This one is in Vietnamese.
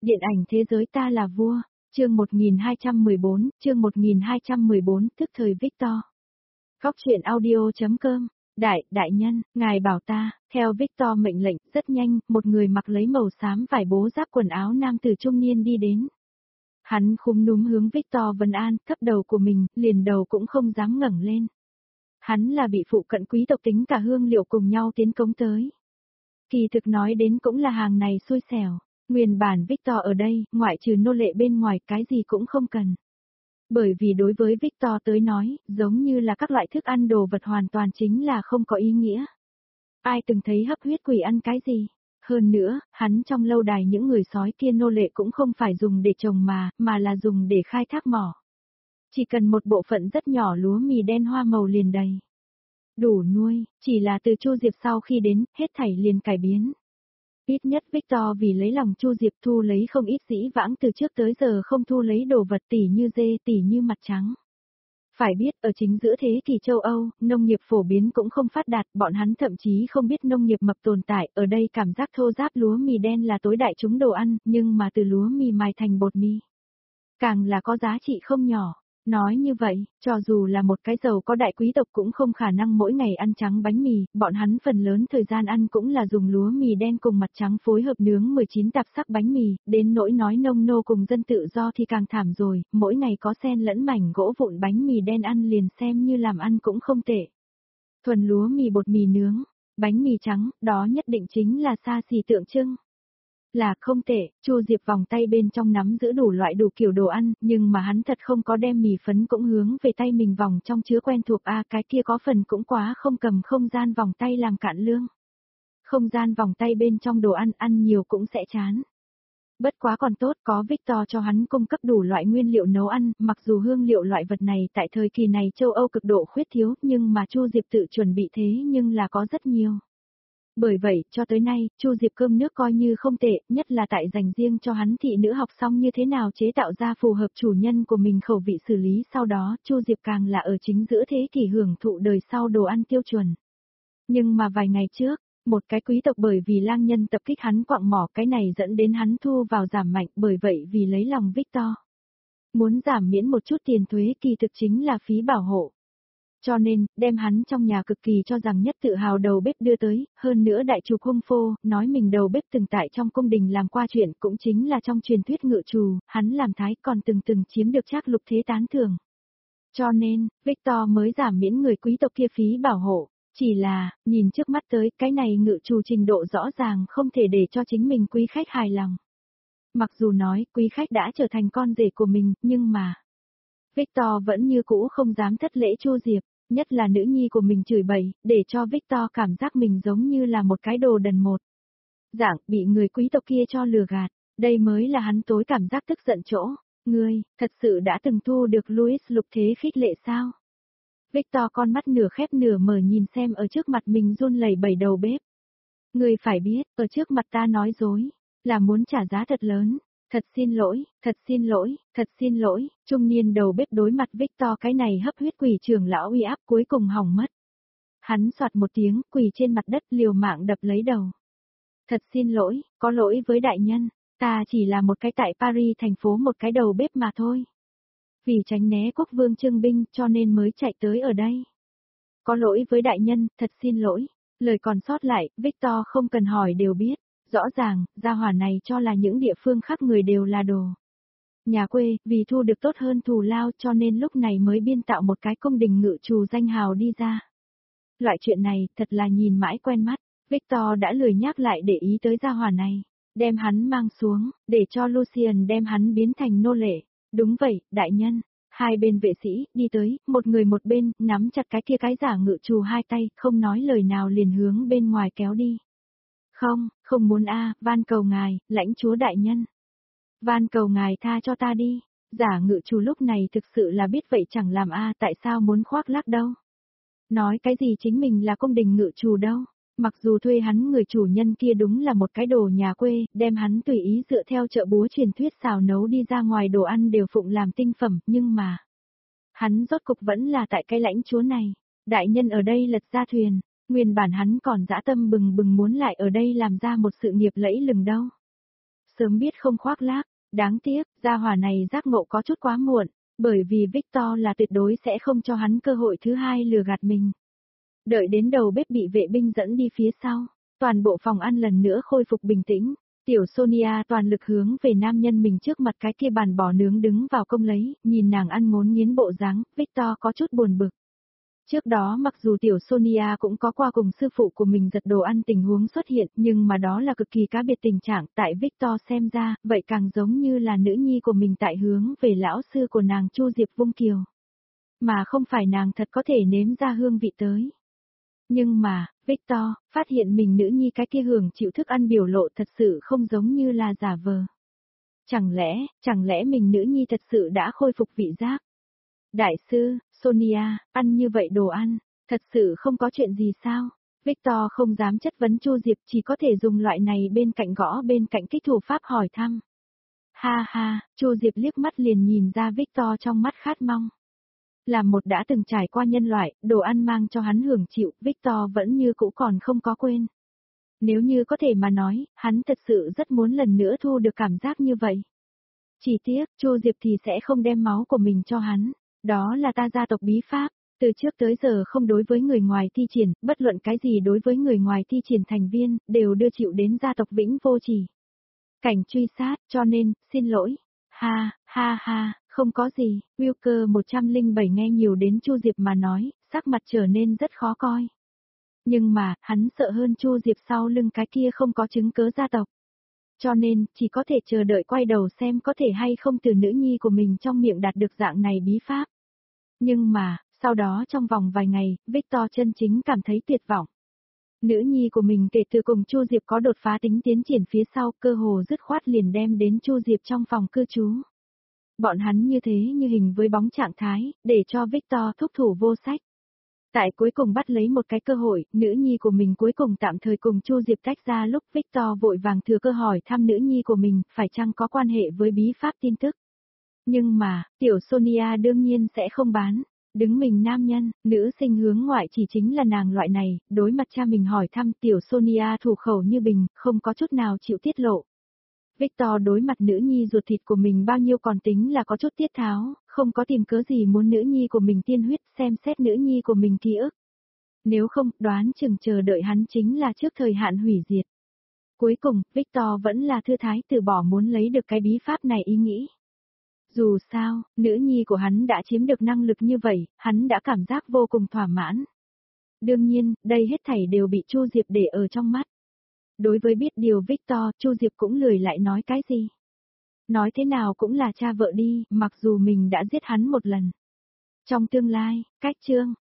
Điện ảnh thế giới ta là vua, chương 1214, tức thời Victor. Góc truyện audio.com, đại nhân, ngài bảo ta, theo Victor mệnh lệnh, rất nhanh, một người mặc lấy màu xám vải bố giáp quần áo nam tử trung niên đi đến. Hắn khúm núm hướng Victor vấn an, thấp đầu của mình, liền đầu cũng không dám ngẩng lên. Hắn là bị phụ cận quý tộc tính cả hương liệu cùng nhau tiến cống tới. Kỳ thực nói đến cũng là hàng này xui xẻo. Nguyên bản Victor ở đây, ngoại trừ nô lệ bên ngoài cái gì cũng không cần. Bởi vì đối với Victor tới nói, giống như là các loại thức ăn đồ vật hoàn toàn chính là không có ý nghĩa. Ai từng thấy hấp huyết quỷ ăn cái gì? Hơn nữa, hắn trong lâu đài những người sói kia nô lệ cũng không phải dùng để trồng mà là dùng để khai thác mỏ. Chỉ cần một bộ phận rất nhỏ lúa mì đen hoa màu liền đầy. Đủ nuôi, chỉ là từ Chu Diệp sau khi đến, hết thảy liền cải biến. Ít nhất Victor vì lấy lòng Chu Diệp thu lấy không ít dĩ vãng từ trước tới giờ không thu lấy đồ vật tỉ như dê tỉ như mặt trắng. Phải biết ở chính giữa thế kỷ châu Âu, nông nghiệp phổ biến cũng không phát đạt, bọn hắn thậm chí không biết nông nghiệp mập tồn tại, ở đây cảm giác thô ráp lúa mì đen là tối đại chúng đồ ăn, nhưng mà từ lúa mì mài thành bột mì. Càng là có giá trị không nhỏ. Nói như vậy, cho dù là một cái giàu có đại quý tộc cũng không khả năng mỗi ngày ăn trắng bánh mì, bọn hắn phần lớn thời gian ăn cũng là dùng lúa mì đen cùng mặt trắng phối hợp nướng 19 tạp sắc bánh mì, đến nỗi nói nông nô cùng dân tự do thì càng thảm rồi, mỗi ngày có xen lẫn mảnh gỗ vụn bánh mì đen ăn liền xem như làm ăn cũng không tệ. Thuần lúa mì bột mì nướng, bánh mì trắng, đó nhất định chính là xa xỉ tượng trưng. Là không tệ, Chu Diệp vòng tay bên trong nắm giữ đủ loại đủ kiểu đồ ăn, nhưng mà hắn thật không có đem mì phấn cũng hướng về tay mình vòng trong chứa quen thuộc cái kia có phần cũng quá không cầm không gian vòng tay làm cạn lương. Không gian vòng tay bên trong đồ ăn nhiều cũng sẽ chán. Bất quá còn tốt có Victor cho hắn cung cấp đủ loại nguyên liệu nấu ăn, mặc dù hương liệu loại vật này tại thời kỳ này châu Âu cực độ khuyết thiếu, nhưng mà Chu Diệp tự chuẩn bị thế nhưng là có rất nhiều. Bởi vậy, cho tới nay, Chu Diệp cơm nước coi như không tệ, nhất là tại dành riêng cho hắn thị nữ học xong như thế nào chế tạo ra phù hợp chủ nhân của mình khẩu vị xử lý, sau đó, Chu Diệp càng là ở chính giữa thế kỷ hưởng thụ đời sau đồ ăn tiêu chuẩn. Nhưng mà vài ngày trước, một cái quý tộc bởi vì lang nhân tập kích hắn quặng mỏ, cái này dẫn đến hắn thu vào giảm mạnh, bởi vậy vì lấy lòng Victor. Muốn giảm miễn một chút tiền thuế kỳ thực chính là phí bảo hộ. Cho nên, đem hắn trong nhà cực kỳ cho rằng nhất tự hào đầu bếp đưa tới, hơn nữa đại chủ hung phô, nói mình đầu bếp từng tại trong cung đình làm qua chuyện cũng chính là trong truyền thuyết ngự trù, hắn làm thái còn từng chiếm được Trác Lục Thế tán thưởng. Cho nên, Victor mới giảm miễn người quý tộc kia phí bảo hộ, chỉ là, nhìn trước mắt tới, cái này ngự trù trình độ rõ ràng không thể để cho chính mình quý khách hài lòng. Mặc dù nói quý khách đã trở thành con rể của mình, nhưng mà Victor vẫn như cũ không dám thất lễ Chu Diệp. Nhất là nữ nhi của mình chửi bậy, để cho Victor cảm giác mình giống như là một cái đồ đần một. Dạng, bị người quý tộc kia cho lừa gạt, đây mới là hắn tối cảm giác tức giận chỗ. Ngươi, thật sự đã từng thu được Louis Lục Thế khích lệ sao? Victor con mắt nửa khép nửa mở nhìn xem ở trước mặt mình run lẩy bẩy đầu bếp. Ngươi phải biết, ở trước mặt ta nói dối, là muốn trả giá thật lớn. Thật xin lỗi, trung niên đầu bếp đối mặt Victor cái này hấp huyết quỷ trưởng lão uy áp cuối cùng hỏng mất. Hắn soạt một tiếng, quỳ trên mặt đất liều mạng đập lấy đầu. Thật xin lỗi, có lỗi với đại nhân, ta chỉ là một cái tại Paris thành phố một cái đầu bếp mà thôi. Vì tránh né quốc vương trưng binh cho nên mới chạy tới ở đây. Có lỗi với đại nhân, thật xin lỗi, lời còn sót lại, Victor không cần hỏi đều biết. Rõ ràng, gia hỏa này cho là những địa phương khác người đều là đồ. Nhà quê, vì thu được tốt hơn thù lao cho nên lúc này mới biên tạo một cái cung đình ngự trù danh hào đi ra. Loại chuyện này, thật là nhìn mãi quen mắt, Victor đã lười nhắc lại để ý tới gia hỏa này. Đem hắn mang xuống, để cho Lucien đem hắn biến thành nô lệ. Đúng vậy, đại nhân. Hai bên vệ sĩ, đi tới, một người một bên, nắm chặt cái kia cái giả ngự trù hai tay, không nói lời nào liền hướng bên ngoài kéo đi. Không muốn van cầu ngài, lãnh chúa đại nhân. Van cầu ngài tha cho ta đi. Giả ngự trù lúc này thực sự là biết vậy chẳng làm tại sao muốn khoác lác đâu. Nói cái gì chính mình là cung đình ngự trù đâu. Mặc dù thuê hắn người chủ nhân kia đúng là một cái đồ nhà quê, đem hắn tùy ý dựa theo chợ búa truyền thuyết xào nấu đi ra ngoài đồ ăn đều phụng làm tinh phẩm, nhưng mà hắn rốt cục vẫn là tại cái lãnh chúa này. Đại nhân ở đây lật ra thuyền. Nguyên bản hắn còn dã tâm bừng bừng muốn lại ở đây làm ra một sự nghiệp lẫy lừng đâu. sớm biết không khoác lác, đáng tiếc, gia hỏa này giác ngộ có chút quá muộn, bởi vì Victor là tuyệt đối sẽ không cho hắn cơ hội thứ hai lừa gạt mình. Đợi đến đầu bếp bị vệ binh dẫn đi phía sau, toàn bộ phòng ăn lần nữa khôi phục bình tĩnh. Tiểu Sonia toàn lực hướng về nam nhân mình trước mặt cái kia bàn bò nướng đứng vào công lấy, nhìn nàng ăn ngốn nghiến bộ dáng, Victor có chút buồn bực. Trước đó mặc dù tiểu Sonia cũng có qua cùng sư phụ của mình giật đồ ăn tình huống xuất hiện, nhưng mà đó là cực kỳ cá biệt tình trạng, tại Victor xem ra, vậy càng giống như là nữ nhi của mình tại hướng về lão sư của nàng Chu Diệp Vung Kiều. Mà không phải nàng thật có thể nếm ra hương vị tới. Nhưng mà, Victor, phát hiện mình nữ nhi cái kia hưởng chịu thức ăn biểu lộ thật sự không giống như là giả vờ. Chẳng lẽ mình nữ nhi thật sự đã khôi phục vị giác? Đại sư, Sonia, ăn như vậy đồ ăn, thật sự không có chuyện gì sao? Victor không dám chất vấn Chu Diệp, chỉ có thể dùng loại này bên cạnh gõ bên cạnh kích thủ pháp hỏi thăm. Ha ha, Chu Diệp liếc mắt liền nhìn ra Victor trong mắt khát mong. Là một đã từng trải qua nhân loại, đồ ăn mang cho hắn hưởng chịu, Victor vẫn như cũ còn không có quên. Nếu như có thể mà nói, hắn thật sự rất muốn lần nữa thu được cảm giác như vậy. Chỉ tiếc, Chu Diệp thì sẽ không đem máu của mình cho hắn. Đó là ta gia tộc bí pháp, từ trước tới giờ không đối với người ngoài thi triển, bất luận cái gì đối với người ngoài thi triển thành viên, đều đưa chịu đến gia tộc vĩnh vô trì. Cảnh truy sát, cho nên, xin lỗi. Ha, ha ha, không có gì, Wilker 107 nghe nhiều đến Chu Diệp mà nói, sắc mặt trở nên rất khó coi. Nhưng mà, hắn sợ hơn Chu Diệp sau lưng cái kia không có chứng cớ gia tộc. Cho nên, chỉ có thể chờ đợi quay đầu xem có thể hay không từ nữ nhi của mình trong miệng đạt được dạng này bí pháp. Nhưng mà, sau đó trong vòng vài ngày, Victor chân chính cảm thấy tuyệt vọng. Nữ nhi của mình kể từ cùng Chu Diệp có đột phá tính tiến triển phía sau, cơ hồ dứt khoát liền đem đến Chu Diệp trong phòng cư trú. Bọn hắn như thế như hình với bóng trạng thái, để cho Victor thúc thủ vô sách. Tại cuối cùng bắt lấy một cái cơ hội, nữ nhi của mình cuối cùng tạm thời cùng Chu Diệp tách ra lúc Victor vội vàng thừa cơ hỏi thăm nữ nhi của mình, phải chăng có quan hệ với bí pháp tin tức. Nhưng mà, tiểu Sonia đương nhiên sẽ không bán. Đứng mình nam nhân, nữ sinh hướng ngoại chỉ chính là nàng loại này, đối mặt cha mình hỏi thăm tiểu Sonia thủ khẩu như bình, không có chút nào chịu tiết lộ. Victor đối mặt nữ nhi ruột thịt của mình bao nhiêu còn tính là có chút tiết tháo, không có tìm cớ gì muốn nữ nhi của mình tiên huyết xem xét nữ nhi của mình ký ức. Nếu không, đoán chừng chờ đợi hắn chính là trước thời hạn hủy diệt. Cuối cùng, Victor vẫn là thư thái từ bỏ muốn lấy được cái bí pháp này ý nghĩ. Dù sao, nữ nhi của hắn đã chiếm được năng lực như vậy, hắn đã cảm giác vô cùng thỏa mãn. Đương nhiên, đây hết thảy đều bị Chu Diệp để ở trong mắt. Đối với biết điều Victor, Chu Diệp cũng lười lại nói cái gì. Nói thế nào cũng là cha vợ đi, mặc dù mình đã giết hắn một lần. Trong tương lai, cách chương